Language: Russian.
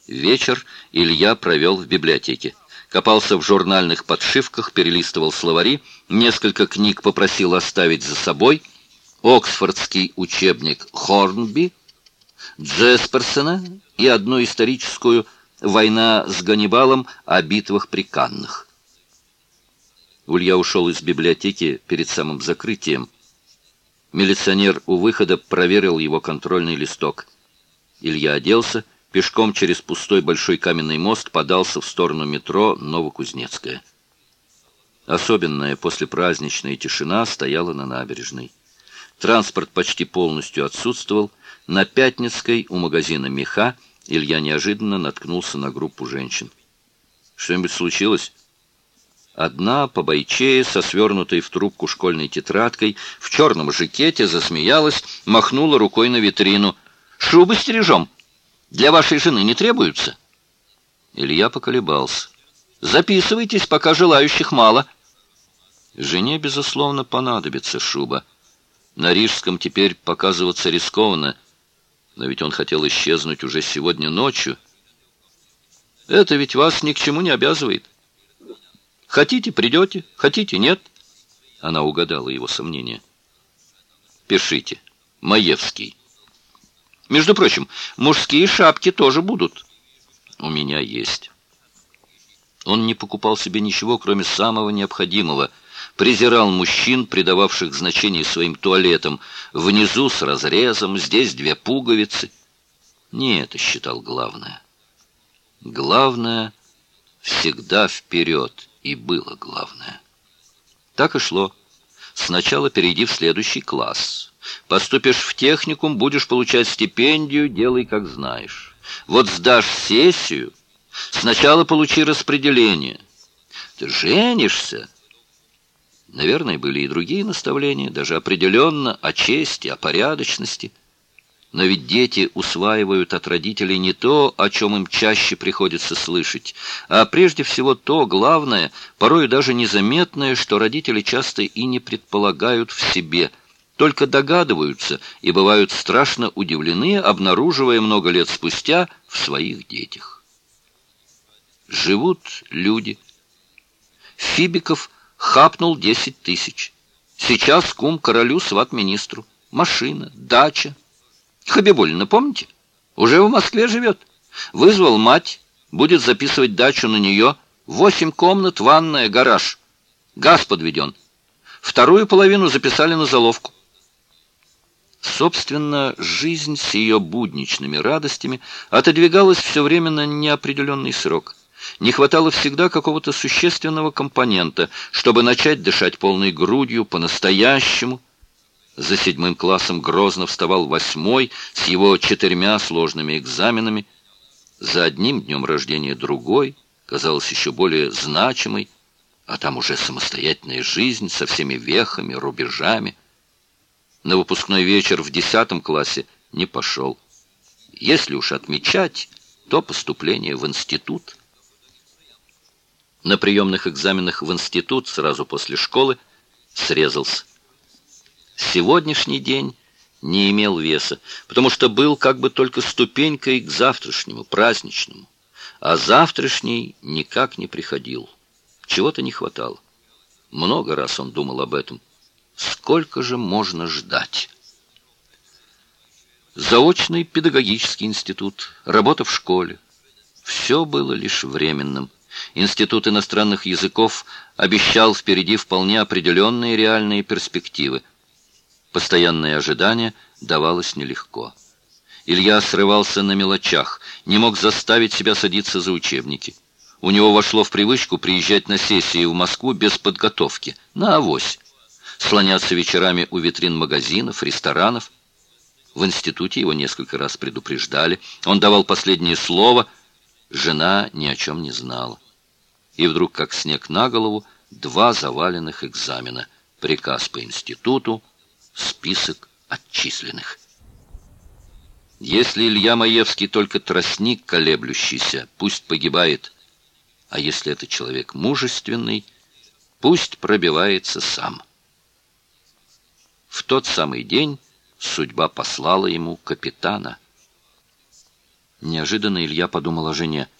Вечер Илья провел в библиотеке. Копался в журнальных подшивках, перелистывал словари, несколько книг попросил оставить за собой, Оксфордский учебник Хорнби, Джесперсона и одну историческую «Война с Ганнибалом» о битвах при Каннах. Илья ушел из библиотеки перед самым закрытием. Милиционер у выхода проверил его контрольный листок. Илья оделся, пешком через пустой большой каменный мост подался в сторону метро Новокузнецкая. Особенная послепраздничная тишина стояла на набережной. Транспорт почти полностью отсутствовал. На Пятницкой у магазина «Меха» Илья неожиданно наткнулся на группу женщин. «Что-нибудь случилось?» Одна, побойчее, со свернутой в трубку школьной тетрадкой, в черном жакете, засмеялась, махнула рукой на витрину. «Шубы стережем. Для вашей жены не требуются?» Илья поколебался. «Записывайтесь, пока желающих мало». Жене, безусловно, понадобится шуба. На Рижском теперь показываться рискованно, но ведь он хотел исчезнуть уже сегодня ночью. «Это ведь вас ни к чему не обязывает. Хотите — придете, хотите — нет». Она угадала его сомнения. «Пишите. Маевский. Между прочим, мужские шапки тоже будут. У меня есть». Он не покупал себе ничего, кроме самого необходимого. Презирал мужчин, придававших значение своим туалетам. Внизу с разрезом, здесь 2 пуговицы. Не это считал главное. Главное всегда вперед, и было главное. Так и шло. Сначала перейди в следующий класс. Поступишь в техникум, будешь получать стипендию, делай как знаешь. Вот сдашь сессию, сначала получи распределение. Ты женишься. Наверное, были и другие наставления, даже определенно о чести, о порядочности. Но ведь дети усваивают от родителей не то, о чем им чаще приходится слышать, а прежде всего то главное, порой даже незаметное, что родители часто и не предполагают в себе, только догадываются и бывают страшно удивлены, обнаруживая много лет спустя в своих детях. Живут люди. Фибиков хапнул 10 тысяч. Сейчас кум королю, сват министру. Машина, дача. Хабибуллина, помните? Уже в Москве живет. Вызвал мать, будет записывать дачу на нее. 8 комнат, ванная, гараж. Газ подведен. Вторую половину записали на заловку. Собственно, жизнь с ее будничными радостями отодвигалась все время на неопределенный срок. Не хватало всегда какого-то существенного компонента, чтобы начать дышать полной грудью по-настоящему. За 7 классом грозно вставал 8 с его 4 сложными экзаменами. За одним днем рождения другой, казалось, еще более значимой, а там уже самостоятельная жизнь со всеми вехами, рубежами. На выпускной вечер в 10 классе не пошел. Если уж отмечать, то поступление в институт. На приемных экзаменах в институт сразу после школы срезался. Сегодняшний день не имел веса, потому что был как бы только ступенькой к завтрашнему, праздничному. А завтрашний никак не приходил. Чего-то не хватало. Много раз он думал об этом. Сколько же можно ждать? Заочный педагогический институт, работа в школе. Все было лишь временным. Институт иностранных языков обещал впереди вполне определенные реальные перспективы. Постоянное ожидание давалось нелегко. Илья срывался на мелочах, не мог заставить себя садиться за учебники. У него вошло в привычку приезжать на сессии в Москву без подготовки, на авось. Слоняться вечерами у витрин магазинов, ресторанов. В институте его несколько раз предупреждали. Он давал последнее слово. Жена ни о чем не знала. И вдруг, как снег на голову, 2 заваленных экзамена. Приказ по институту, список отчисленных. Если Илья Маевский только тростник колеблющийся, пусть погибает. А если это человек мужественный, пусть пробивается сам. В тот самый день судьба послала ему капитана. Неожиданно Илья подумал о жене.